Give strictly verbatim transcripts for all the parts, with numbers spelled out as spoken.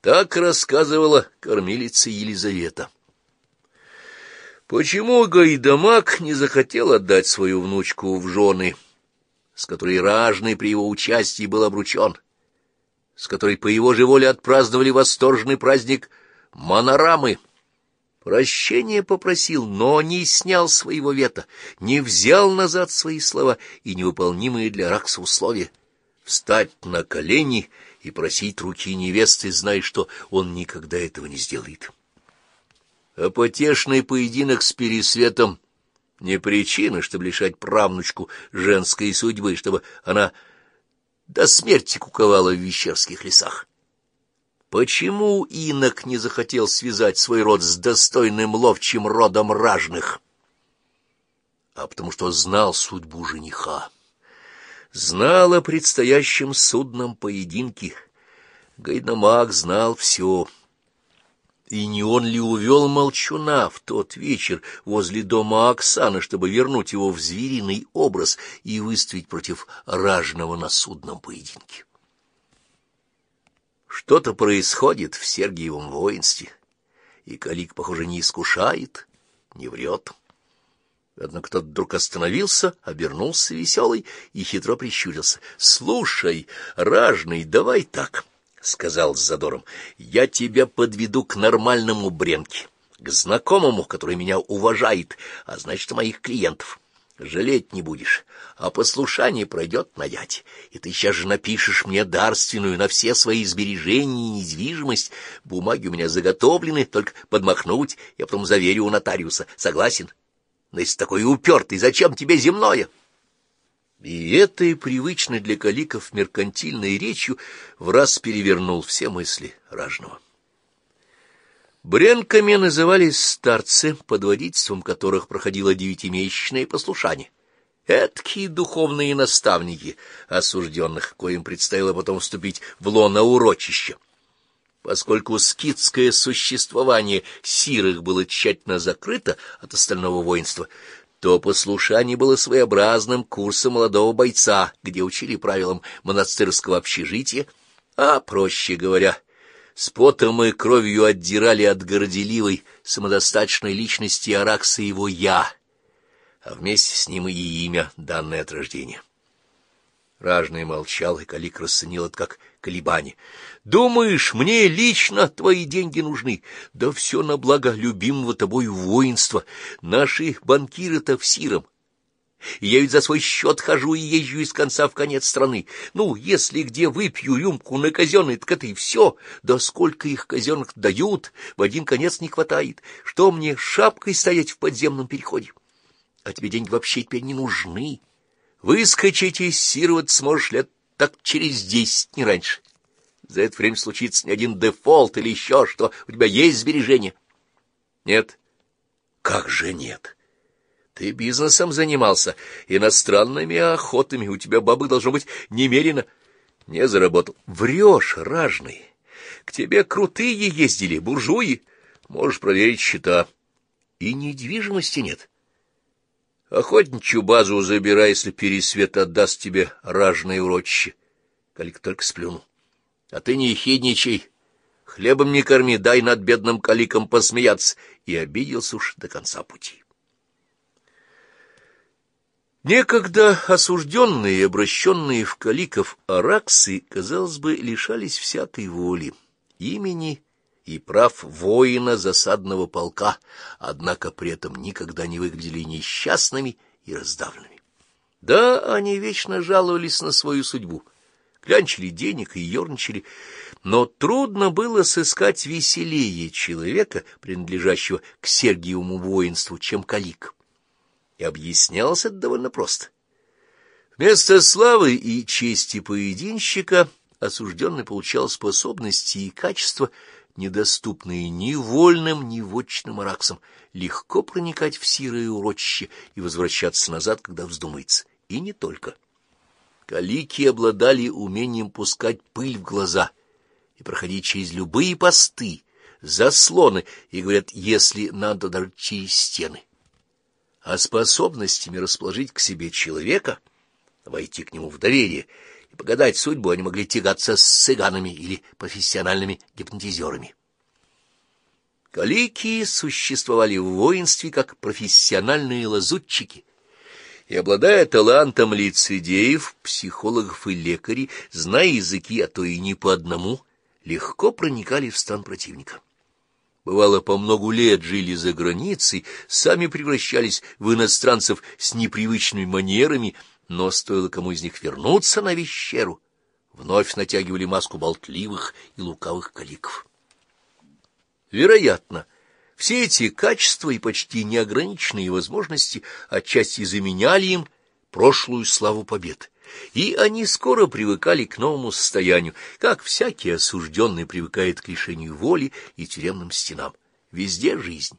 Так рассказывала кормилица Елизавета. Почему Гайдамак не захотел отдать свою внучку в жены, с которой Ражный при его участии был обручен, с которой по его же воле отпраздновали восторженный праздник Манарамы? Прощения попросил, но не снял своего вето, не взял назад свои слова и невыполнимые для Аракса условия — встать на колени и просить руки невесты, зная, что он никогда этого не сделает. А потешный поединок с Пересветом не причина, чтобы лишать правнучку женской судьбы, чтобы она до смерти куковала в Вещерских лесах. Почему инок не захотел связать свой род с достойным ловчим родом Ражных? А потому что знал судьбу жениха, знал о предстоящем судном поединке. Гайдамак знал все. И не он ли увел молчуна в тот вечер возле дома Оксаны, чтобы вернуть его в звериный образ и выставить против Ражного на судном поединке? Что-то происходит в Сергиевом воинстве, и Калик, похоже, не искушает, не врет. Однако тот вдруг остановился, обернулся веселый и хитро прищурился. — Слушай, Ражный, давай так, — сказал с задором, — я тебя подведу к нормальному Бренке, к знакомому, который меня уважает, а значит, моих клиентов. Жалеть не будешь, а послушание пройдет на дядь, и ты сейчас же напишешь мне дарственную на все свои сбережения и недвижимость. Бумаги у меня заготовлены, только подмахнуть, я потом заверю у нотариуса. Согласен? Но если такой упертый, зачем тебе земное? И этой привычной для Каликов меркантильной речью враз перевернул все мысли Ражного. Бренками назывались старцы, под водительством которых проходило девятимесячное послушание. Эдакие духовные наставники осужденных, коим предстояло потом вступить в лоно урочища. Поскольку скитское существование сирых было тщательно закрыто от остального воинства, то послушание было своеобразным курсом молодого бойца, где учили правилам монастырского общежития, а, проще говоря, с потом и кровью отдирали от горделивой, самодостаточной личности Аракса его «я», а вместе с ним и имя, данное от рождения. Ражный молчал, и Калик расценил это как колебание. — Думаешь, мне лично твои деньги нужны? Да все на благо любимого тобой воинства. Наши банкиры-то в сиром. И я ведь за свой счет хожу и езжу из конца в конец страны. Ну, если где выпью рюмку на казенный, так это и все. Да сколько их казенных дают, в один конец не хватает. Что мне шапкой стоять в подземном переходе? А тебе деньги вообще теперь не нужны. Выскочить из сирот сможешь лет так через десять, не раньше. За это время случится не один дефолт или еще что. У тебя есть сбережения? Нет. Как же нет? Ты бизнесом занимался, иностранными охотами, у тебя бабы должно быть немерено. Не заработал. Врешь, Ражный. К тебе крутые ездили, буржуи. Можешь проверить счета. И недвижимости нет. Охотничью базу забирай, если Пересвет отдаст тебе Ражное урочище. Калик только сплюнул. А ты не ехидничай. Хлебом не корми, дай над бедным Каликом посмеяться. И обиделся уж до конца пути. Некогда осужденные и обращенные в Каликов араксы, казалось бы, лишались всякой воли, имени и прав воина засадного полка, однако при этом никогда не выглядели несчастными и раздавленными. Да, они вечно жаловались на свою судьбу, клянчили денег и ерничали, но трудно было сыскать веселее человека, принадлежащего к Сергиевому воинству, чем Калик. И объяснялось это довольно просто. Вместо славы и чести поединщика осужденный получал способности и качества, недоступные ни вольным, ни вотчинным араксам, легко проникать в сирое урочище и возвращаться назад, когда вздумается. И не только. Калики обладали умением пускать пыль в глаза и проходить через любые посты, заслоны, и, говорят, если надо, даже через стены. А способностями расположить к себе человека, войти к нему в доверие, и погадать судьбу они могли тягаться с цыганами или профессиональными гипнотизерами. Калики существовали в воинстве как профессиональные лазутчики, и, обладая талантом лицедеев, психологов и лекарей, зная языки, а то и не по одному, легко проникали в стан противника. Бывало, по многу лет жили за границей, сами превращались в иностранцев с непривычными манерами, но стоило кому из них вернуться на Вещеру, вновь натягивали маску болтливых и лукавых каликов. Вероятно, все эти качества и почти неограниченные возможности отчасти заменяли им прошлую славу побед, и они скоро привыкали к новому состоянию, как всякий осужденный привыкает к лишению воли и тюремным стенам. Везде жизнь.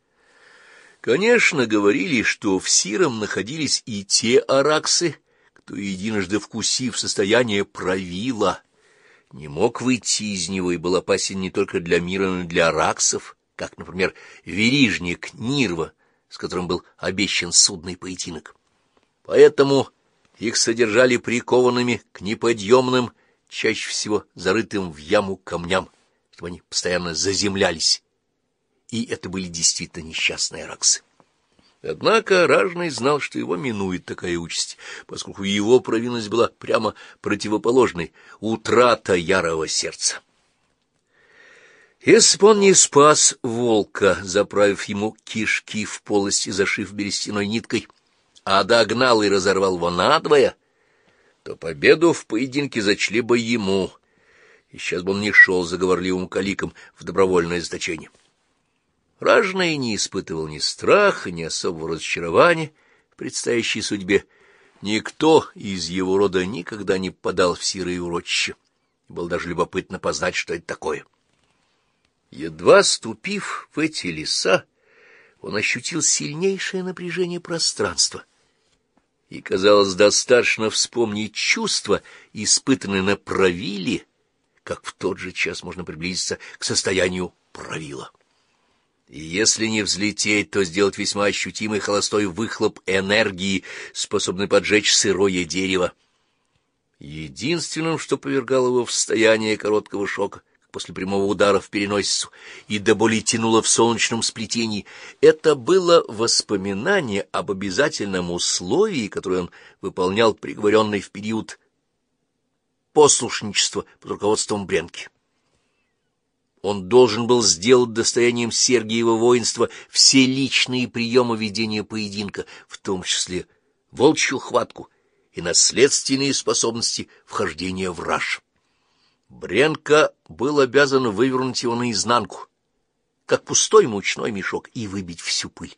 Конечно, говорили, что в Сиром находились и те араксы, кто, единожды вкусив состояние правила, не мог выйти из него и был опасен не только для мира, но и для араксов, как, например, верижник Нирва, с которым был обещан судный поединок. Поэтому их содержали прикованными к неподъемным, чаще всего зарытым в яму камням, чтобы они постоянно заземлялись, и это были действительно несчастные араксы. Однако Ражный знал, что его минует такая участь, поскольку его провинность была прямо противоположной — утрата ярого сердца. Если бы он не спас волка, заправив ему кишки в полость и зашив берестяной ниткой, а догнал и разорвал его надвое, то победу в поединке зачли бы ему, и сейчас бы он не шел заговорливым каликом в добровольное заточение. Ражный не испытывал ни страха, ни особого разочарования в предстоящей судьбе. Никто из его рода никогда не попадал в сирые урочища, и было даже любопытно познать, что это такое. Едва ступив в эти леса, он ощутил сильнейшее напряжение пространства, и, казалось, достаточно вспомнить чувства, испытанные на правиле, как в тот же час можно приблизиться к состоянию правила. И если не взлететь, то сделать весьма ощутимый холостой выхлоп энергии, способный поджечь сырое дерево. Единственным, что повергало его в состояние короткого шока, как после прямого удара в переносицу, и до боли тянуло в солнечном сплетении, это было воспоминание об обязательном условии, которое он выполнял приговоренный в период послушничества под руководством Бренки. Он должен был сделать достоянием Сергиева воинства все личные приемы ведения поединка, в том числе волчью хватку и наследственные способности вхождения в раж. Бренка был обязан вывернуть его наизнанку, как пустой мучной мешок, и выбить всю пыль.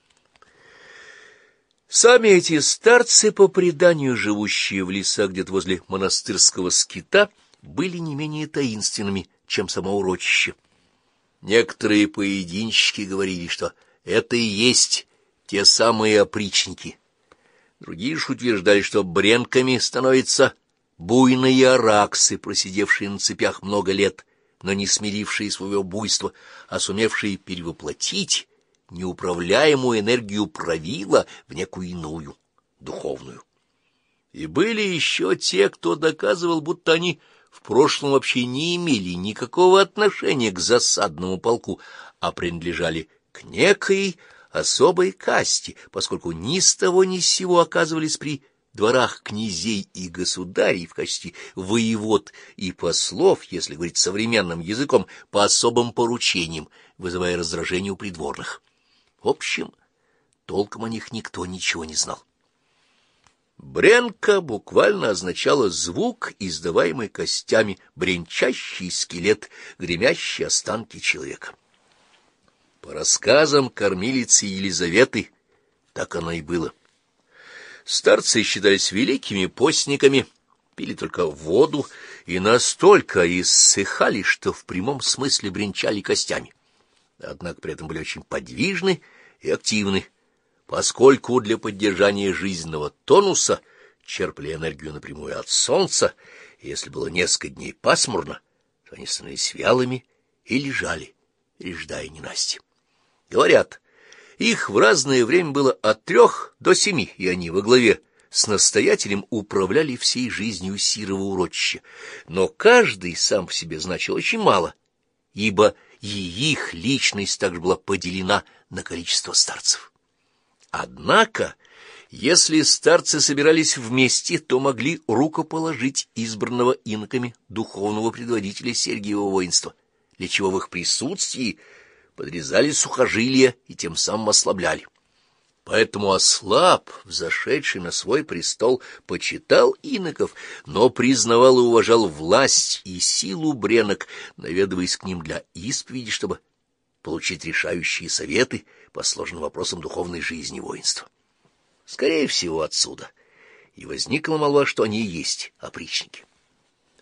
Сами эти старцы, по преданию живущие в лесах где-то возле монастырского скита, были не менее таинственными, чем само урочище. Некоторые поединщики говорили, что это и есть те самые опричники. Другие же утверждали, что бренками становятся буйные араксы, просидевшие на цепях много лет, но не смирившие своего буйства, а сумевшие перевоплотить неуправляемую энергию правила в некую иную, духовную. И были еще те, кто доказывал, будто они в прошлом вообще не имели никакого отношения к засадному полку, а принадлежали к некой особой касте, поскольку ни с того ни с сего оказывались при дворах князей и государей в качестве воевод и послов, если говорить современным языком, по особым поручениям, вызывая раздражение у придворных. В общем, толком о них никто ничего не знал. Бренка буквально означала звук, издаваемый костями, бренчащий скелет, гремящие останки человека. По рассказам кормилицы Елизаветы, так оно и было. Старцы считались великими постниками, пили только воду и настолько иссыхали, что в прямом смысле бренчали костями. Однако при этом были очень подвижны и активны, поскольку для поддержания жизненного тонуса черпали энергию напрямую от солнца, и если было несколько дней пасмурно, то они становились вялыми и лежали, ждая ненасти. Говорят, их в разное время было от трех до семи, и они во главе с настоятелем управляли всей жизнью сирого урочища, но каждый сам по себе значил очень мало, ибо и их личность также была поделена на количество старцев. Однако, если старцы собирались вместе, то могли рукоположить избранного иноками духовного предводителя Сергиева воинства, для чего в их присутствии подрезали сухожилия и тем самым ослабляли. Поэтому Ослаб, взошедший на свой престол, почитал иноков, но признавал и уважал власть и силу бренок, наведываясь к ним для исповеди, чтобы получить решающие советы по сложным вопросам духовной жизни воинства. Скорее всего, отсюда и возникла молва, что они и есть опричники.